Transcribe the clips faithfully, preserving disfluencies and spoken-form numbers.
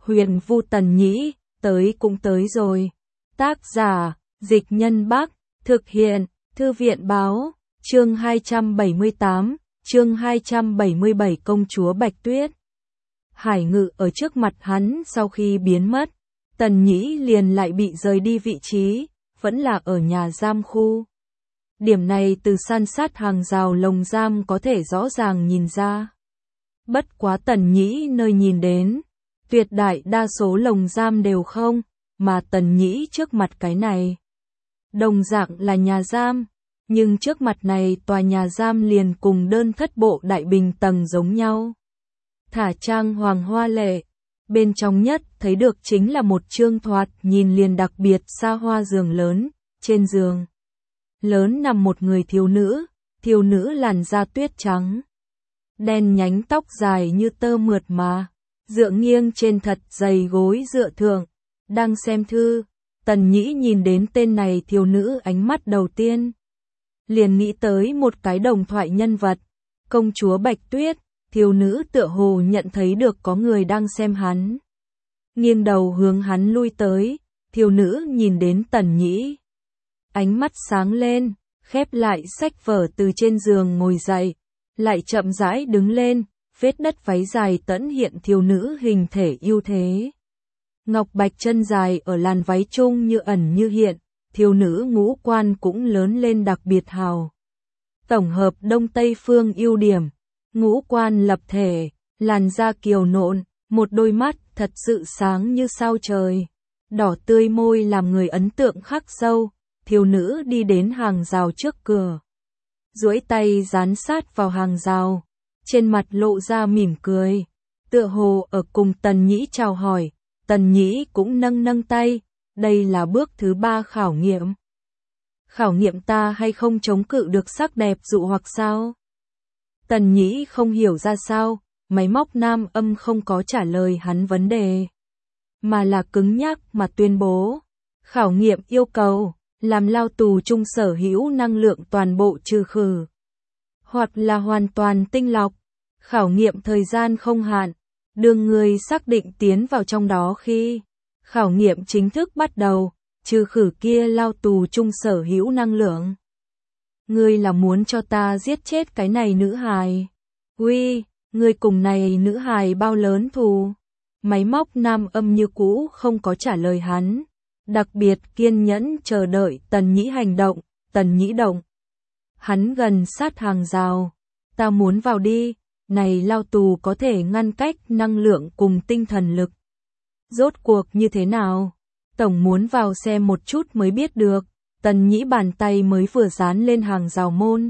Huyền Vu Tần Nhĩ, tới cũng tới rồi. Tác giả, Dịch Nhân Bắc, thực hiện, Thư viện Báo, chương hai trăm bảy mươi tám, chương hai trăm bảy mươi bảy Công chúa Bạch Tuyết. Hải Ngự ở trước mặt hắn sau khi biến mất, Tần Nhĩ liền lại bị rời đi vị trí, vẫn là ở nhà giam khu. Điểm này từ san sát hàng rào lồng giam có thể rõ ràng nhìn ra. Bất quá Tần Nhĩ nơi nhìn đến, tuyệt đại đa số lồng giam đều không, mà Tần Nhĩ trước mặt cái này. Đồng dạng là nhà giam, nhưng trước mặt này tòa nhà giam liền cùng đơn thất bộ đại bình tầng giống nhau. Thả trang hoàng hoa lệ, bên trong nhất thấy được chính là một trương thoạt nhìn liền đặc biệt xa hoa giường lớn, trên giường lớn nằm một người thiếu nữ, thiếu nữ làn da tuyết trắng, đen nhánh tóc dài như tơ mượt mà, dựa nghiêng trên thật dày gối dựa thượng, đang xem thư. Tần Nhĩ nhìn đến tên này thiếu nữ ánh mắt đầu tiên, liền nghĩ tới một cái đồng thoại nhân vật, công chúa Bạch Tuyết. Thiếu nữ tựa hồ nhận thấy được có người đang xem hắn, nghiêng đầu hướng hắn lui tới. Thiếu nữ nhìn đến Tần Nhĩ, ánh mắt sáng lên, khép lại sách vở từ trên giường ngồi dậy, lại chậm rãi đứng lên, vết đất váy dài tẫn hiện thiếu nữ hình thể ưu thế. Ngọc bạch chân dài ở làn váy trung như ẩn như hiện, thiếu nữ ngũ quan cũng lớn lên đặc biệt hào. Tổng hợp Đông Tây phương ưu điểm, ngũ quan lập thể, làn da kiều nộn, một đôi mắt thật sự sáng như sao trời, đỏ tươi môi làm người ấn tượng khắc sâu. Thiếu nữ đi đến hàng rào trước cửa, duỗi tay dán sát vào hàng rào, trên mặt lộ ra mỉm cười, tựa hồ ở cùng Tần Nhĩ chào hỏi. Tần Nhĩ cũng nâng nâng tay, đây là bước thứ ba khảo nghiệm. Khảo nghiệm ta hay không chống cự được sắc đẹp dụ hoặc sao? Tần Nhĩ không hiểu ra sao, máy móc nam âm không có trả lời hắn vấn đề, mà là cứng nhắc mà tuyên bố. Khảo nghiệm yêu cầu, làm lao tù chung sở hữu năng lượng toàn bộ trừ khử, hoặc là hoàn toàn tinh lọc. Khảo nghiệm thời gian không hạn, đương người xác định tiến vào trong đó khi khảo nghiệm chính thức bắt đầu, trừ khử kia lao tù chung sở hữu năng lượng. Ngươi là muốn cho ta giết chết cái này nữ hài? Uy, ngươi cùng này nữ hài bao lớn thù? Máy móc nam âm như cũ không có trả lời hắn, đặc biệt kiên nhẫn chờ đợi Tần Nhĩ hành động. Tần Nhĩ động, hắn gần sát hàng rào, ta muốn vào đi. Này lao tù có thể ngăn cách năng lượng cùng tinh thần lực. Rốt cuộc như thế nào? Tổng muốn vào xem một chút mới biết được. Tần Nhĩ bàn tay mới vừa dán lên hàng rào môn,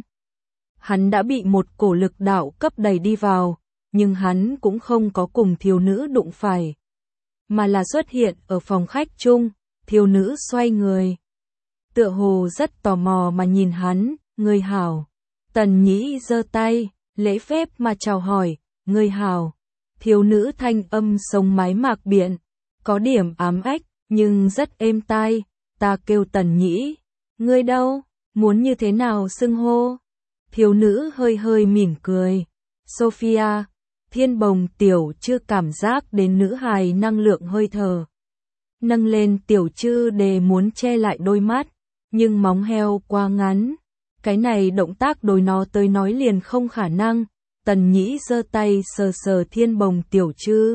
hắn đã bị một cổ lực đạo cấp đẩy đi vào, nhưng hắn cũng không có cùng thiếu nữ đụng phải, mà là xuất hiện ở phòng khách chung. Thiếu nữ xoay người, tựa hồ rất tò mò mà nhìn hắn. Người hảo. Tần Nhĩ giơ tay, lễ phép mà chào hỏi. Người hảo. Thiếu nữ thanh âm sống mái mạc biện, có điểm ám ách, nhưng rất êm tai. Ta kêu Tần Nhĩ. Ngươi đâu? Muốn như thế nào xưng hô? Thiếu nữ hơi hơi mỉm cười. Sophia. Thiên Bồng tiểu chưa cảm giác đến nữ hài năng lượng hơi thở. Nâng lên tiểu chư đề muốn che lại đôi mắt, nhưng móng heo quá ngắn. Cái này động tác đối nó tới nói liền không khả năng. Tần Nhĩ giơ tay sờ sờ Thiên Bồng tiểu chư.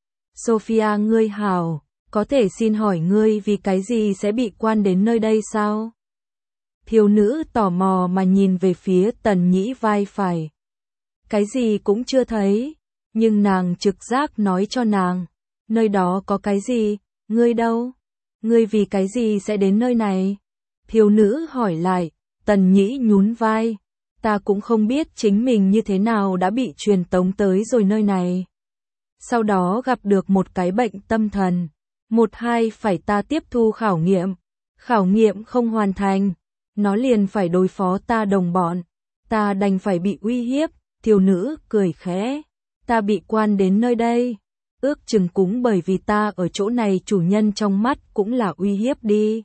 Sophia ngươi hảo, có thể xin hỏi ngươi vì cái gì sẽ bị quan đến nơi đây sao? Thiếu nữ tò mò mà nhìn về phía Tần Nhĩ vai phải. Cái gì cũng chưa thấy, nhưng nàng trực giác nói cho nàng, nơi đó có cái gì. Ngươi đâu? Ngươi vì cái gì sẽ đến nơi này? Thiếu nữ hỏi lại. Tần Nhĩ nhún vai. Ta cũng không biết chính mình như thế nào đã bị truyền tống tới rồi nơi này. Sau đó gặp được một cái bệnh tâm thần. Một hai phải ta tiếp thu khảo nghiệm. Khảo nghiệm không hoàn thành, nó liền phải đối phó ta đồng bọn. Ta đành phải bị uy hiếp. Thiếu nữ cười khẽ. Ta bị quan đến nơi đây, ước chừng cũng bởi vì ta ở chỗ này chủ nhân trong mắt cũng là uy hiếp đi.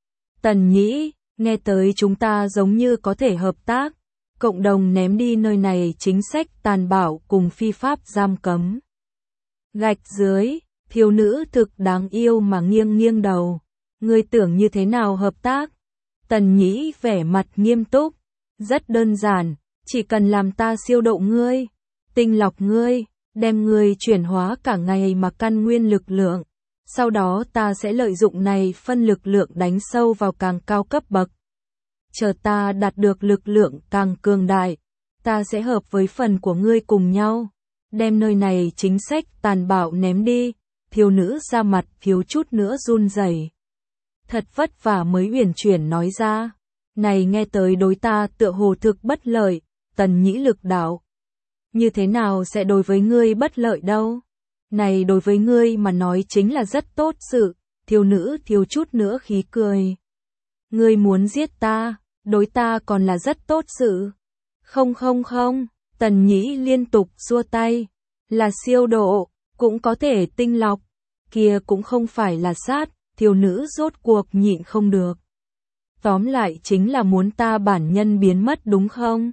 Tần Nhĩ, nghe tới chúng ta giống như có thể hợp tác, cộng đồng ném đi nơi này chính sách tàn bạo cùng phi pháp giam cấm. Gạch dưới, Thiếu nữ thực đáng yêu mà nghiêng nghiêng đầu. Ngươi tưởng như thế nào hợp tác? Tần Nhĩ vẻ mặt nghiêm túc. Rất đơn giản, chỉ cần làm ta siêu độ ngươi, tinh lọc ngươi, đem ngươi chuyển hóa cả ngày mà căn nguyên lực lượng. Sau đó ta sẽ lợi dụng này phân lực lượng đánh sâu vào càng cao cấp bậc. Chờ ta đạt được lực lượng càng cường đại, ta sẽ hợp với phần của ngươi cùng nhau, đem nơi này chính sách tàn bạo ném đi. Thiếu nữ ra mặt thiếu chút nữa run rẩy. Thật vất vả mới uyển chuyển nói ra, này nghe tới đối ta tựa hồ thực bất lợi. Tần Nhĩ lực đạo, như thế nào sẽ đối với ngươi bất lợi đâu? Này đối với ngươi mà nói chính là rất tốt sự. Thiếu nữ thiếu chút nữa khí cười. Ngươi muốn giết ta, đối ta còn là rất tốt sự. Không không không, Tần Nhĩ liên tục xua tay. Là siêu độ, cũng có thể tinh lọc, kia cũng không phải là sát. Thiếu nữ rốt cuộc nhịn không được. Tóm lại chính là muốn ta bản nhân biến mất đúng không?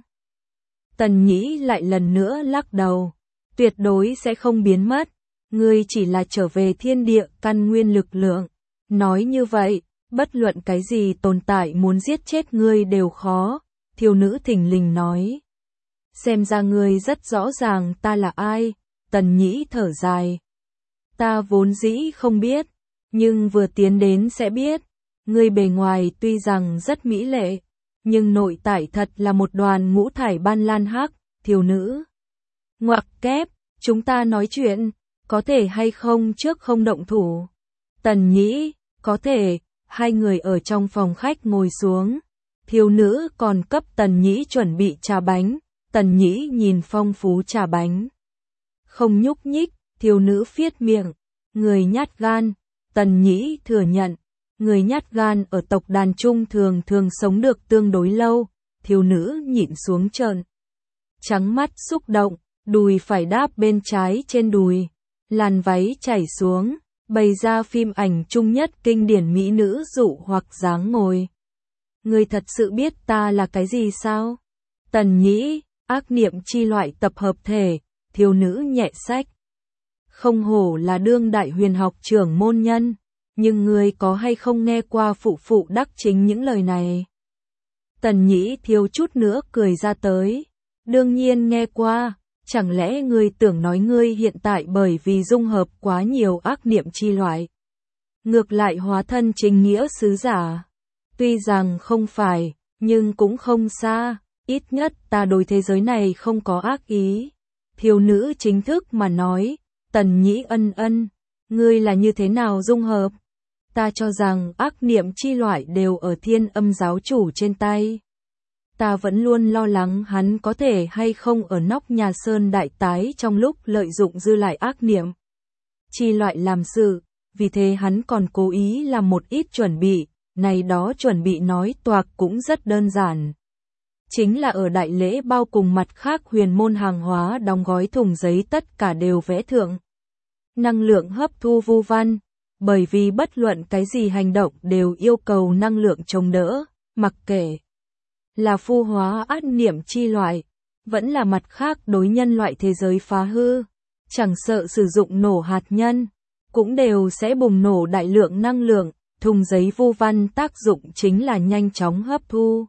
Tần Nhĩ lại lần nữa lắc đầu. Tuyệt đối sẽ không biến mất. Ngươi chỉ là trở về thiên địa căn nguyên lực lượng. Nói như vậy, bất luận cái gì tồn tại muốn giết chết ngươi đều khó. Thiếu nữ thình lình nói. Xem ra ngươi rất rõ ràng ta là ai. Tần Nhĩ thở dài. Ta vốn dĩ không biết, nhưng vừa tiến đến sẽ biết. Ngươi bề ngoài tuy rằng rất mỹ lệ, nhưng nội tại thật là một đoàn ngũ thải ban lan hắc. Thiếu nữ ngoặc kép, chúng ta nói chuyện, có thể hay không trước không động thủ? Tần Nhĩ, có thể. Hai người ở trong phòng khách ngồi xuống. Thiếu nữ còn cấp Tần Nhĩ chuẩn bị trà bánh. Tần Nhĩ nhìn phong phú trà bánh, không nhúc nhích. Thiếu nữ phiết miệng. Người nhát gan. Tần Nhĩ thừa nhận. Người nhát gan ở tộc đàn trung thường thường sống được tương đối lâu. Thiếu nữ nhịn xuống trợn trắng mắt xúc động. Đùi phải đáp bên trái trên đùi. Làn váy chảy xuống, bày ra phim ảnh chung nhất kinh điển mỹ nữ dụ hoặc dáng ngồi. Ngươi thật sự biết ta là cái gì sao? Tần Nhĩ, ác niệm chi loại tập hợp thể. Thiếu nữ nhẹ sách. Không hổ là đương đại huyền học trưởng môn nhân, nhưng ngươi có hay không nghe qua phụ phụ đắc chính những lời này? Tần Nhĩ thiếu chút nữa cười ra tới. Đương nhiên nghe qua. Chẳng lẽ ngươi tưởng nói ngươi hiện tại bởi vì dung hợp quá nhiều ác niệm chi loại, ngược lại hóa thân chính nghĩa sứ giả? Tuy rằng không phải, nhưng cũng không xa. Ít nhất ta đối thế giới này không có ác ý. Thiếu nữ chính thức mà nói. Tần Nhĩ ân ân. Ngươi là như thế nào dung hợp? Ta cho rằng ác niệm chi loại đều ở Thiên Âm giáo chủ trên tay. Ta vẫn luôn lo lắng hắn có thể hay không ở nóc nhà Sơn Đại Tái trong lúc lợi dụng dư lại ác niệm chi loại làm sự, vì thế hắn còn cố ý làm một ít chuẩn bị. Này đó chuẩn bị nói toạc cũng rất đơn giản. Chính là ở đại lễ bao cùng mặt khác huyền môn hàng hóa đóng gói thùng giấy tất cả đều vẽ thượng năng lượng hấp thu vu văn, bởi vì bất luận cái gì hành động đều yêu cầu năng lượng chống đỡ, mặc kệ là phu hóa ác niệm chi loại, vẫn là mặt khác đối nhân loại thế giới phá hư, chẳng sợ sử dụng nổ hạt nhân, cũng đều sẽ bùng nổ đại lượng năng lượng. Thùng giấy vu văn tác dụng chính là nhanh chóng hấp thu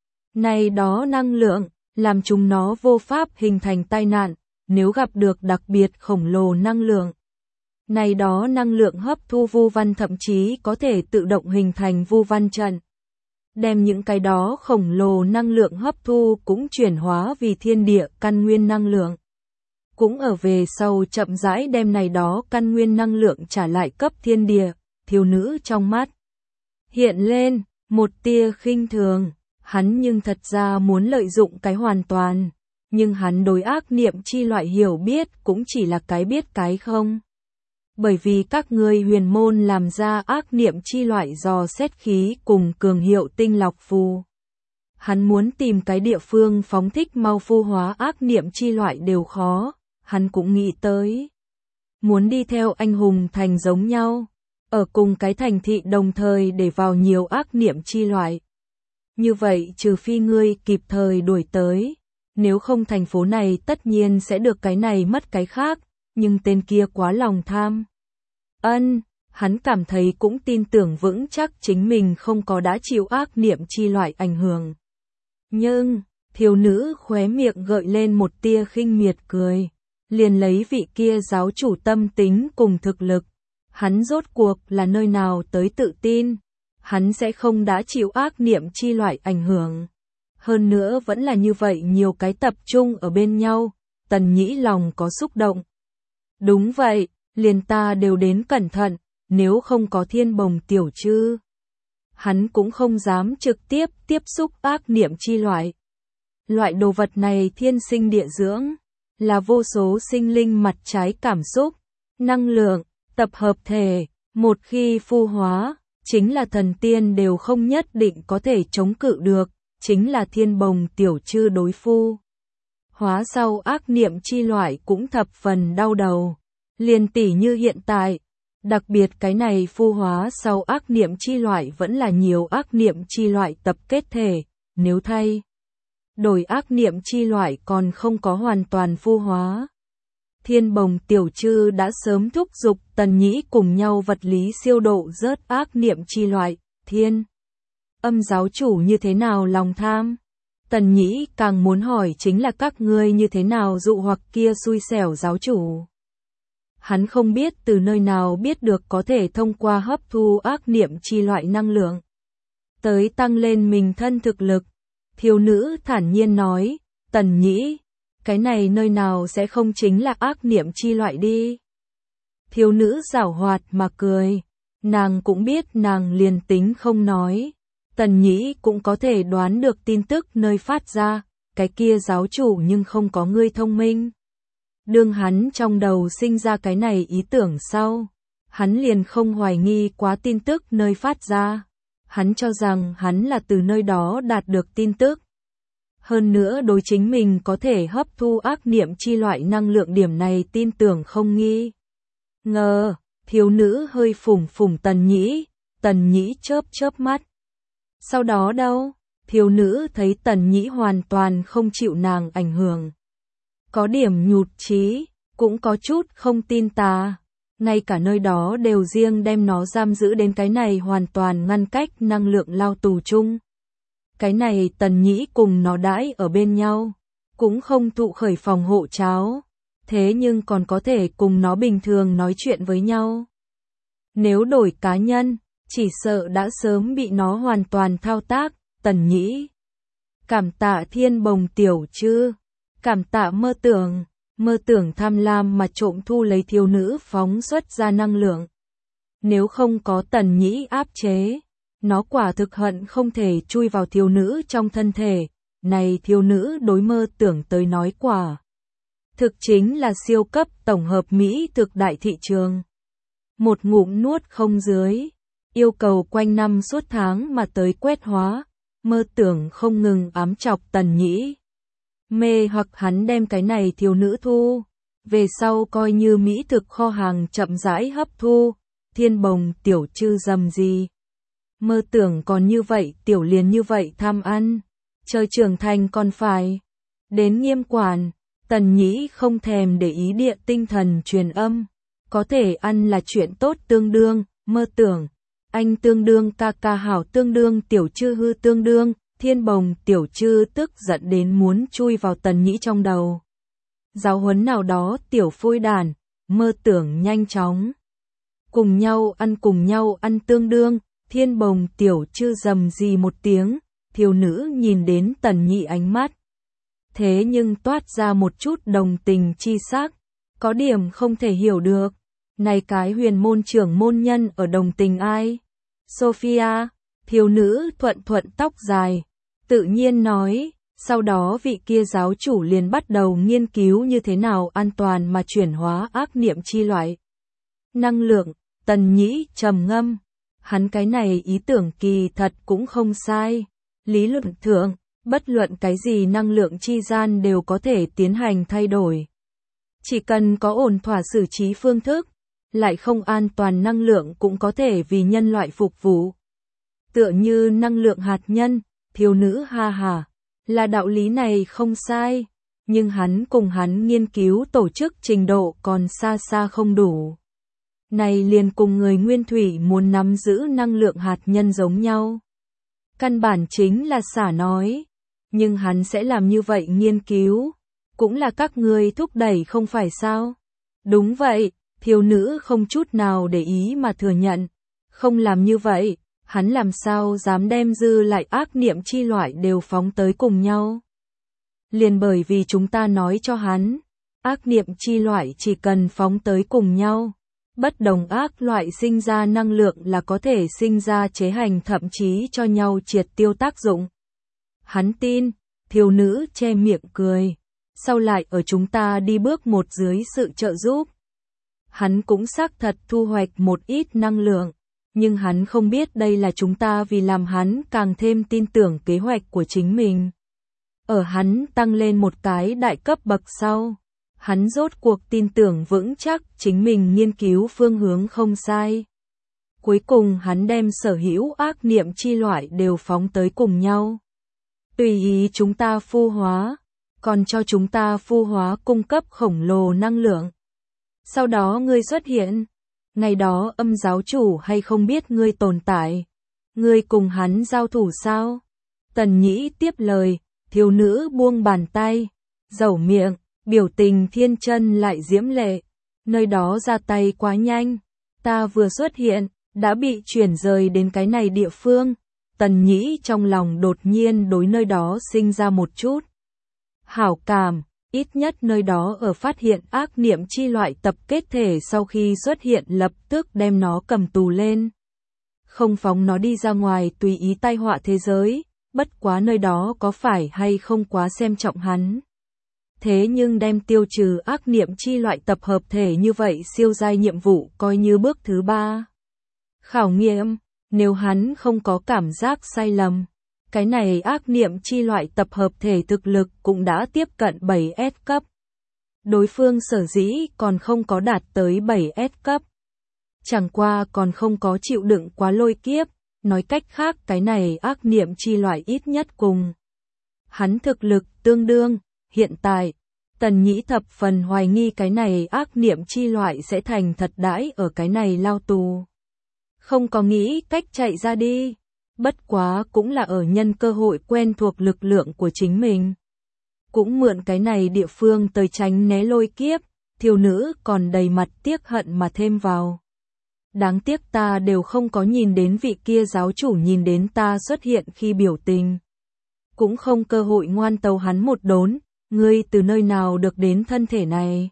này đó năng lượng, làm chúng nó vô pháp hình thành tai nạn. Nếu gặp được đặc biệt khổng lồ năng lượng, này đó năng lượng hấp thu vu văn thậm chí có thể tự động hình thành vu văn trận, đem những cái đó khổng lồ năng lượng hấp thu cũng chuyển hóa vì thiên địa căn nguyên năng lượng, cũng ở về sau chậm rãi đem này đó căn nguyên năng lượng trả lại cấp thiên địa. Thiếu nữ trong mắt hiện lên một tia khinh thường. Hắn nhưng thật ra muốn lợi dụng cái hoàn toàn, nhưng hắn đối ác niệm chi loại hiểu biết cũng chỉ là cái biết cái không. Bởi vì các ngươi huyền môn làm ra ác niệm chi loại dò xét khí cùng cường hiệu tinh lọc phù. Hắn muốn tìm cái địa phương phóng thích mau phu hóa ác niệm chi loại đều khó. Hắn cũng nghĩ tới muốn đi theo anh hùng thành giống nhau, ở cùng cái thành thị đồng thời để vào nhiều ác niệm chi loại. Như vậy trừ phi ngươi kịp thời đuổi tới, nếu không thành phố này tất nhiên sẽ được cái này mất cái khác, nhưng tên kia quá lòng tham. Ân, hắn cảm thấy cũng tin tưởng vững chắc chính mình không có đã chịu ác niệm chi loại ảnh hưởng. Nhưng, thiếu nữ khóe miệng gợi lên một tia khinh miệt cười, liền lấy vị kia giáo chủ tâm tính cùng thực lực. Hắn rốt cuộc là nơi nào tới tự tin, hắn sẽ không đã chịu ác niệm chi loại ảnh hưởng. Hơn nữa vẫn là như vậy nhiều cái tập trung ở bên nhau, Tần Nhĩ lòng có xúc động. Đúng vậy, liền ta đều đến cẩn thận, nếu không có Thiên Bồng tiểu trư. Hắn cũng không dám trực tiếp tiếp xúc ác niệm chi loại. Loại đồ vật này thiên sinh địa dưỡng, là vô số sinh linh mặt trái cảm xúc, năng lượng, tập hợp thể, một khi phu hóa, chính là thần tiên đều không nhất định có thể chống cự được, chính là Thiên Bồng tiểu trư đối phu. Hóa sau ác niệm chi loại cũng thập phần đau đầu, liền tỉ như hiện tại, đặc biệt cái này phu hóa sau ác niệm chi loại vẫn là nhiều ác niệm chi loại tập kết thể, nếu thay đổi ác niệm chi loại còn không có hoàn toàn phu hóa. Thiên Bồng tiểu trư đã sớm thúc giục Tần Nhĩ cùng nhau vật lý siêu độ rớt ác niệm chi loại, Thiên Âm giáo chủ như thế nào lòng tham? Tần Nhĩ càng muốn hỏi chính là các ngươi như thế nào dụ hoặc kia xui xẻo giáo chủ. Hắn không biết từ nơi nào biết được có thể thông qua hấp thu ác niệm chi loại năng lượng tới tăng lên mình thân thực lực. Thiếu nữ thản nhiên nói, Tần Nhĩ, cái này nơi nào sẽ không chính là ác niệm chi loại đi. Thiếu nữ giảo hoạt mà cười, nàng cũng biết nàng liền tính không nói. Tần Nhĩ cũng có thể đoán được tin tức nơi phát ra, cái kia giáo chủ nhưng không có ngươi thông minh. Đương hắn trong đầu sinh ra cái này ý tưởng sau, hắn liền không hoài nghi quá tin tức nơi phát ra. Hắn cho rằng hắn là từ nơi đó đạt được tin tức. Hơn nữa đối chính mình có thể hấp thu ác niệm chi loại năng lượng điểm này tin tưởng không nghi ngờ. Thiếu nữ hơi phủng phủng Tần Nhĩ, Tần Nhĩ chớp chớp mắt. Sau đó đâu, thiếu nữ thấy Tần Nhĩ hoàn toàn không chịu nàng ảnh hưởng. Có điểm nhụt chí, cũng có chút không tin tà. Ngay cả nơi đó đều riêng đem nó giam giữ đến cái này hoàn toàn ngăn cách năng lượng lao tù chung. Cái này Tần Nhĩ cùng nó đãi ở bên nhau, cũng không thụ khởi phòng hộ cháo, thế nhưng còn có thể cùng nó bình thường nói chuyện với nhau. Nếu đổi cá nhân, chỉ sợ đã sớm bị nó hoàn toàn thao tác. Tần Nhĩ, cảm tạ Thiên Bồng tiểu trư, cảm tạ mơ tưởng. Mơ tưởng tham lam mà trộm thu lấy thiếu nữ phóng xuất ra năng lượng. Nếu không có Tần Nhĩ áp chế, nó quả thực hận không thể chui vào thiếu nữ trong thân thể. Này thiếu nữ đối mơ tưởng tới nói quả thực chính là siêu cấp tổng hợp Mỹ thực đại thị trường. Một ngụm nuốt không dưới, yêu cầu quanh năm suốt tháng mà tới quét hóa, mơ tưởng không ngừng ám chọc Tần Nhĩ. Mê hoặc hắn đem cái này thiếu nữ thu, về sau coi như mỹ thực kho hàng chậm rãi hấp thu. Thiên Bồng tiểu trư dầm gì. Mơ tưởng còn như vậy tiểu liền như vậy tham ăn, chơi trưởng thành còn phải đến nghiêm quản. Tần Nhĩ không thèm để ý địa tinh thần truyền âm, có thể ăn là chuyện tốt tương đương. Mơ tưởng, anh tương đương ca ca hảo tương đương tiểu trư hư tương đương. Thiên Bồng tiểu trư tức giận đến muốn chui vào Tần Nhĩ trong đầu. Giáo huấn nào đó tiểu phôi đàn, mơ tưởng nhanh chóng. Cùng nhau ăn cùng nhau ăn tương đương. Thiên Bồng tiểu trư rầm gì một tiếng, thiếu nữ nhìn đến Tần Nhĩ ánh mắt. Thế nhưng toát ra một chút đồng tình chi sắc, có điểm không thể hiểu được. Này cái huyền môn trưởng môn nhân ở đồng tình ai? Sophia. Thiếu nữ thuận thuận tóc dài, tự nhiên nói, sau đó vị kia giáo chủ liền bắt đầu nghiên cứu như thế nào an toàn mà chuyển hóa ác niệm chi loại năng lượng. Tần Nhĩ trầm ngâm, hắn cái này ý tưởng kỳ thật cũng không sai. Lý luận thượng, bất luận cái gì năng lượng chi gian đều có thể tiến hành thay đổi. Chỉ cần có ổn thỏa xử trí phương thức, lại không an toàn năng lượng cũng có thể vì nhân loại phục vụ. Tựa như năng lượng hạt nhân, thiếu nữ ha hà, là đạo lý này không sai, nhưng hắn cùng hắn nghiên cứu tổ chức trình độ còn xa xa không đủ. Này liền cùng người nguyên thủy muốn nắm giữ năng lượng hạt nhân giống nhau. Căn bản chính là xả nói. Nhưng hắn sẽ làm như vậy nghiên cứu. Cũng là các ngươi thúc đẩy không phải sao? Đúng vậy, thiếu nữ không chút nào để ý mà thừa nhận. Không làm như vậy, hắn làm sao dám đem dư lại ác niệm chi loại đều phóng tới cùng nhau. Liền bởi vì chúng ta nói cho hắn, ác niệm chi loại chỉ cần phóng tới cùng nhau. Bất đồng ác loại sinh ra năng lượng là có thể sinh ra chế hành thậm chí cho nhau triệt tiêu tác dụng. Hắn tin, thiếu nữ che miệng cười. Sau lại ở chúng ta đi bước một dưới sự trợ giúp. Hắn cũng xác thật thu hoạch một ít năng lượng, nhưng hắn không biết đây là chúng ta vì làm hắn càng thêm tin tưởng kế hoạch của chính mình. Ở hắn tăng lên một cái đại cấp bậc sau, hắn rốt cuộc tin tưởng vững chắc chính mình nghiên cứu phương hướng không sai. Cuối cùng hắn đem sở hữu ác niệm chi loại đều phóng tới cùng nhau. Tùy ý chúng ta phu hóa, còn cho chúng ta phu hóa cung cấp khổng lồ năng lượng. Sau đó ngươi xuất hiện, ngày đó âm giáo chủ hay không biết ngươi tồn tại. Ngươi cùng hắn giao thủ sao? Tần Nhĩ tiếp lời, thiếu nữ buông bàn tay, dẩu miệng, biểu tình thiên chân lại diễm lệ. Nơi đó ra tay quá nhanh, ta vừa xuất hiện, đã bị chuyển rời đến cái này địa phương. Tần Nhĩ trong lòng đột nhiên đối nơi đó sinh ra một chút hảo cảm, ít nhất nơi đó ở phát hiện ác niệm chi loại tập kết thể sau khi xuất hiện lập tức đem nó cầm tù lên. Không phóng nó đi ra ngoài tùy ý tai họa thế giới, bất quá nơi đó có phải hay không quá xem trọng hắn. Thế nhưng đem tiêu trừ ác niệm chi loại tập hợp thể như vậy siêu giai nhiệm vụ coi như bước thứ ba. Khảo nghiệm, nếu hắn không có cảm giác sai lầm. Cái này ác niệm chi loại tập hợp thể thực lực cũng đã tiếp cận bảy S cấp. Đối phương sở dĩ còn không có đạt tới bảy S cấp. Chẳng qua còn không có chịu đựng quá lôi kiếp, nói cách khác cái này ác niệm chi loại ít nhất cùng. Hắn thực lực tương đương, hiện tại, Tần Nhĩ thập phần hoài nghi cái này ác niệm chi loại sẽ thành thật đãi ở cái này lao tù. Không có nghĩ cách chạy ra đi. Bất quá cũng là ở nhân cơ hội quen thuộc lực lượng của chính mình. Cũng mượn cái này địa phương tới tránh né lôi kiếp, thiếu nữ còn đầy mặt tiếc hận mà thêm vào. Đáng tiếc ta đều không có nhìn đến vị kia giáo chủ nhìn đến ta xuất hiện khi biểu tình. Cũng không cơ hội ngoan tấu hắn một đốn, ngươi từ nơi nào được đến thân thể này?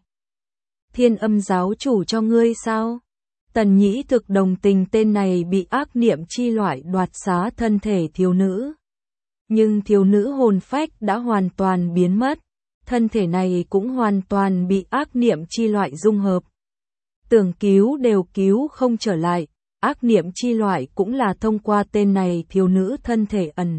Thiên Âm giáo chủ cho ngươi sao? Tần Nhĩ thực đồng tình tên này bị ác niệm chi loại đoạt xá thân thể thiếu nữ. Nhưng thiếu nữ hồn phách đã hoàn toàn biến mất, thân thể này cũng hoàn toàn bị ác niệm chi loại dung hợp. Tưởng cứu đều cứu không trở lại, ác niệm chi loại cũng là thông qua tên này thiếu nữ thân thể ẩn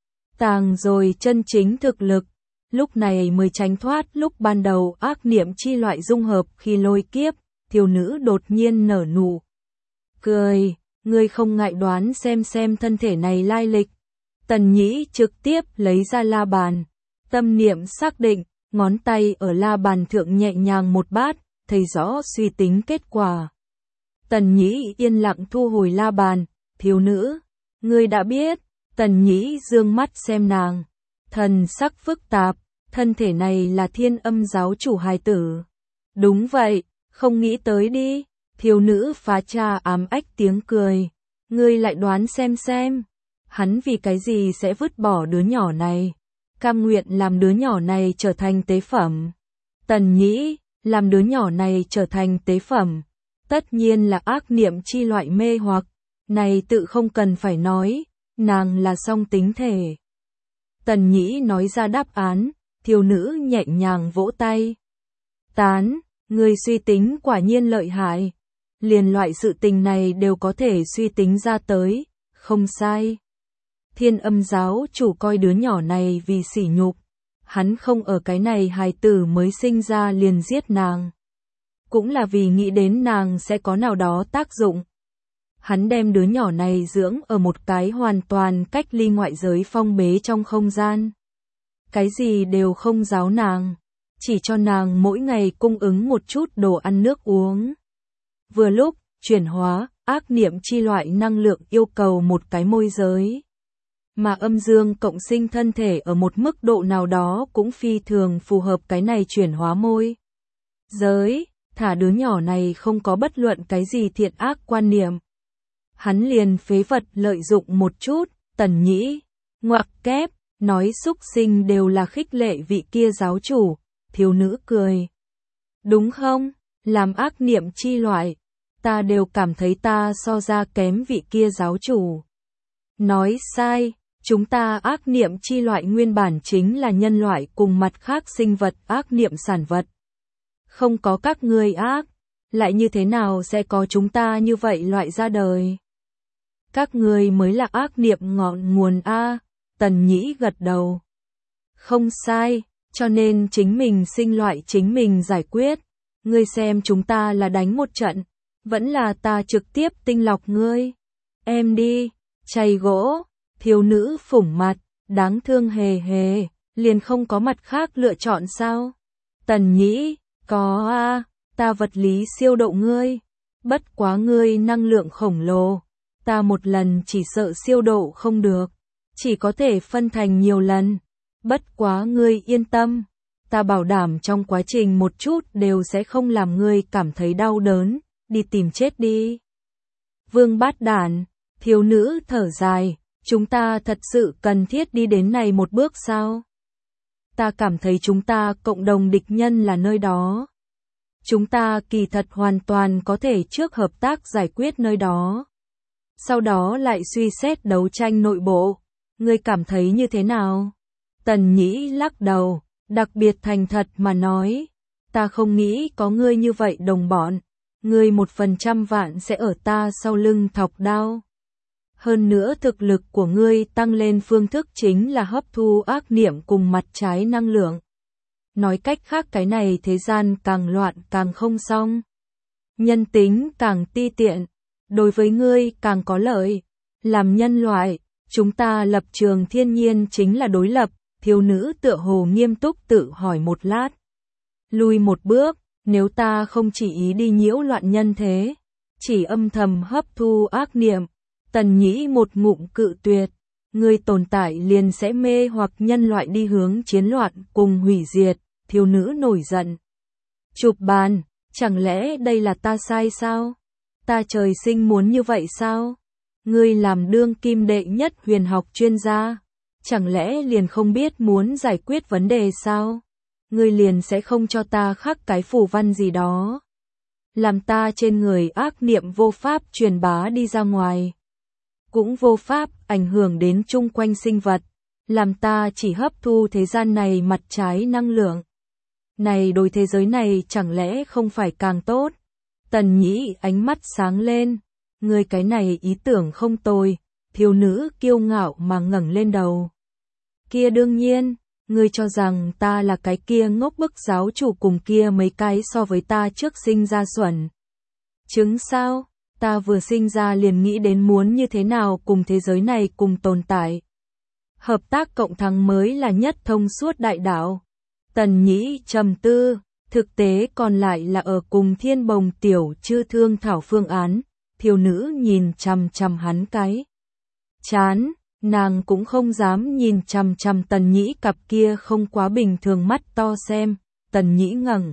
tàng rồi chân chính thực lực, lúc này mới tránh thoát lúc ban đầu ác niệm chi loại dung hợp khi lôi kiếp. Thiếu nữ đột nhiên nở nụ cười, ngươi không ngại đoán xem xem thân thể này lai lịch. Tần Nhĩ trực tiếp lấy ra la bàn, tâm niệm xác định, ngón tay ở la bàn thượng nhẹ nhàng một bát, thấy rõ suy tính kết quả. Tần Nhĩ yên lặng thu hồi la bàn, thiếu nữ, ngươi đã biết. Tần Nhĩ dương mắt xem nàng, thần sắc phức tạp, thân thể này là Thiên Âm giáo chủ hài tử. Đúng vậy. Không nghĩ tới đi, thiếu nữ phá trà ám ách tiếng cười. Ngươi lại đoán xem xem, hắn vì cái gì sẽ vứt bỏ đứa nhỏ này, cam nguyện làm đứa nhỏ này trở thành tế phẩm. Tần Nhĩ, làm đứa nhỏ này trở thành tế phẩm, tất nhiên là ác niệm chi loại mê hoặc, này tự không cần phải nói, nàng là song tính thể. Tần Nhĩ nói ra đáp án, thiếu nữ nhẹ nhàng vỗ tay. Tán. Người suy tính quả nhiên lợi hại, liền loại sự tình này đều có thể suy tính ra tới, không sai. Thiên Âm giáo chủ coi đứa nhỏ này vì sỉ nhục, hắn không ở cái này hài tử mới sinh ra liền giết nàng. Cũng là vì nghĩ đến nàng sẽ có nào đó tác dụng. Hắn đem đứa nhỏ này dưỡng ở một cái hoàn toàn cách ly ngoại giới phong bế trong không gian. Cái gì đều không giáo nàng. Chỉ cho nàng mỗi ngày cung ứng một chút đồ ăn nước uống. Vừa lúc, chuyển hóa, ác niệm chi loại năng lượng yêu cầu một cái môi giới. Mà âm dương cộng sinh thân thể ở một mức độ nào đó cũng phi thường phù hợp cái này chuyển hóa môi giới, thả đứa nhỏ này không có bất luận cái gì thiện ác quan niệm. Hắn liền phế vật lợi dụng một chút, Tần Nhĩ, ngoặc kép, nói xúc sinh đều là khích lệ vị kia giáo chủ, thiếu nữ cười. Đúng không, làm ác niệm chi loại, ta đều cảm thấy ta so ra kém vị kia giáo chủ. Nói sai, chúng ta ác niệm chi loại nguyên bản chính là nhân loại cùng mặt khác sinh vật ác niệm sản vật. Không có các ngươi ác, lại như thế nào sẽ có chúng ta như vậy loại ra đời? Các ngươi mới là ác niệm ngọn nguồn a, Tần Nhĩ gật đầu. Không sai, cho nên chính mình sinh loại chính mình giải quyết. Ngươi xem chúng ta là đánh một trận, vẫn là ta trực tiếp tinh lọc ngươi. Em đi, chày gỗ, thiếu nữ phủng mặt, đáng thương hề hề, liền không có mặt khác lựa chọn sao? Tần Nhĩ, có a, ta vật lý siêu độ ngươi, bất quá ngươi năng lượng khổng lồ, ta một lần chỉ sợ siêu độ không được, chỉ có thể phân thành nhiều lần, bất quá ngươi yên tâm, ta bảo đảm trong quá trình một chút đều sẽ không làm ngươi cảm thấy đau đớn, đi tìm chết đi. Vương Bát Đản, thiếu nữ thở dài, chúng ta thật sự cần thiết đi đến này một bước sao? Ta cảm thấy chúng ta cộng đồng địch nhân là nơi đó. Chúng ta kỳ thật hoàn toàn có thể trước hợp tác giải quyết nơi đó. Sau đó lại suy xét đấu tranh nội bộ. Ngươi cảm thấy như thế nào? Tần Nhĩ lắc đầu, đặc biệt thành thật mà nói. Ta không nghĩ có ngươi như vậy đồng bọn. Ngươi một phần trăm vạn sẽ ở ta sau lưng thọc đao. Hơn nữa thực lực của ngươi tăng lên phương thức chính là hấp thu ác niệm cùng mặt trái năng lượng. Nói cách khác cái này thế gian càng loạn càng không xong. Nhân tính càng ti tiện, đối với ngươi càng có lợi. Làm nhân loại, chúng ta lập trường thiên nhiên chính là đối lập, thiếu nữ tựa hồ nghiêm túc tự hỏi một lát. Lùi một bước, nếu ta không chỉ ý đi nhiễu loạn nhân thế, chỉ âm thầm hấp thu ác niệm, Tần Nhĩ một ngụm cự tuyệt, ngươi tồn tại liền sẽ mê hoặc nhân loại đi hướng chiến loạn cùng hủy diệt, thiếu nữ nổi giận. Chụp bàn, chẳng lẽ đây là ta sai sao? Ta trời sinh muốn như vậy sao? Ngươi làm đương kim đệ nhất huyền học chuyên gia, chẳng lẽ liền không biết muốn giải quyết vấn đề sao? Ngươi liền sẽ không cho ta khắc cái phù văn gì đó. Làm ta trên người ác niệm vô pháp truyền bá đi ra ngoài. Cũng vô pháp ảnh hưởng đến chung quanh sinh vật, làm ta chỉ hấp thu thế gian này mặt trái năng lượng. Này đối thế giới này chẳng lẽ không phải càng tốt? Tần Nhĩ ánh mắt sáng lên, ngươi cái này ý tưởng không tồi, thiếu nữ kiêu ngạo mà ngẩng lên đầu. Kia đương nhiên, ngươi cho rằng ta là cái kia ngốc bức giáo chủ cùng kia mấy cái so với ta trước sinh ra xuẩn. Chứng sao? Ta vừa sinh ra liền nghĩ đến muốn như thế nào cùng thế giới này cùng tồn tại. Hợp tác cộng thắng mới là nhất thông suốt đại đạo. Tần Nhĩ trầm tư, thực tế còn lại là ở cùng Thiên Bồng tiểu chư thương thảo phương án, thiếu nữ nhìn chằm chằm hắn cái. Chán, nàng cũng không dám nhìn chằm chằm Tần Nhĩ cặp kia không quá bình thường mắt to xem, Tần Nhĩ ngẩng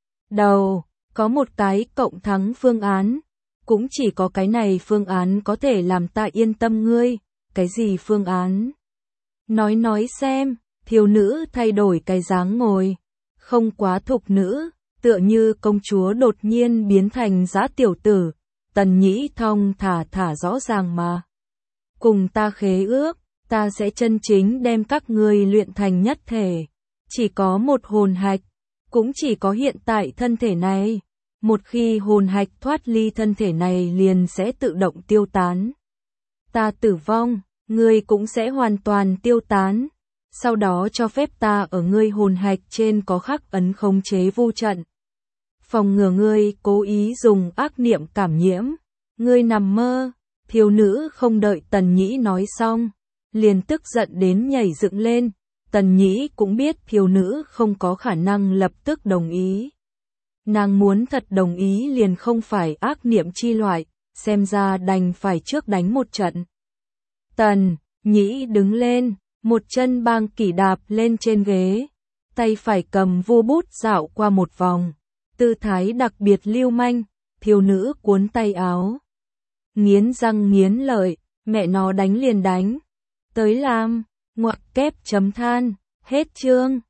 đầu, có một cái cộng thắng phương án. Cũng chỉ có cái này phương án có thể làm ta yên tâm ngươi, cái gì phương án? Nói nói xem, thiếu nữ thay đổi cái dáng ngồi, không quá thục nữ, tựa như công chúa đột nhiên biến thành dã tiểu tử, Tần Nhĩ thong thả thả rõ ràng mà. Cùng ta khế ước, ta sẽ chân chính đem các ngươi luyện thành nhất thể, chỉ có một hồn hạch, cũng chỉ có hiện tại thân thể này. Một khi hồn hạch thoát ly thân thể này liền sẽ tự động tiêu tán. Ta tử vong, ngươi cũng sẽ hoàn toàn tiêu tán. Sau đó cho phép ta ở ngươi hồn hạch trên có khắc ấn khống chế vu trận. Phòng ngừa ngươi cố ý dùng ác niệm cảm nhiễm. Ngươi nằm mơ, thiếu nữ không đợi Tần Nhĩ nói xong, liền tức giận đến nhảy dựng lên. Tần Nhĩ cũng biết thiếu nữ không có khả năng lập tức đồng ý. Nàng muốn thật đồng ý liền không phải ác niệm chi loại, xem ra đành phải trước đánh một trận. Tần Nhĩ đứng lên, một chân bang kỷ đạp lên trên ghế, tay phải cầm vu bút dạo qua một vòng, tư thái đặc biệt lưu manh, thiếu nữ cuốn tay áo. Nghiến răng nghiến lợi, mẹ nó đánh liền đánh. Tới làm, ngoặc kép chấm than, hết chương.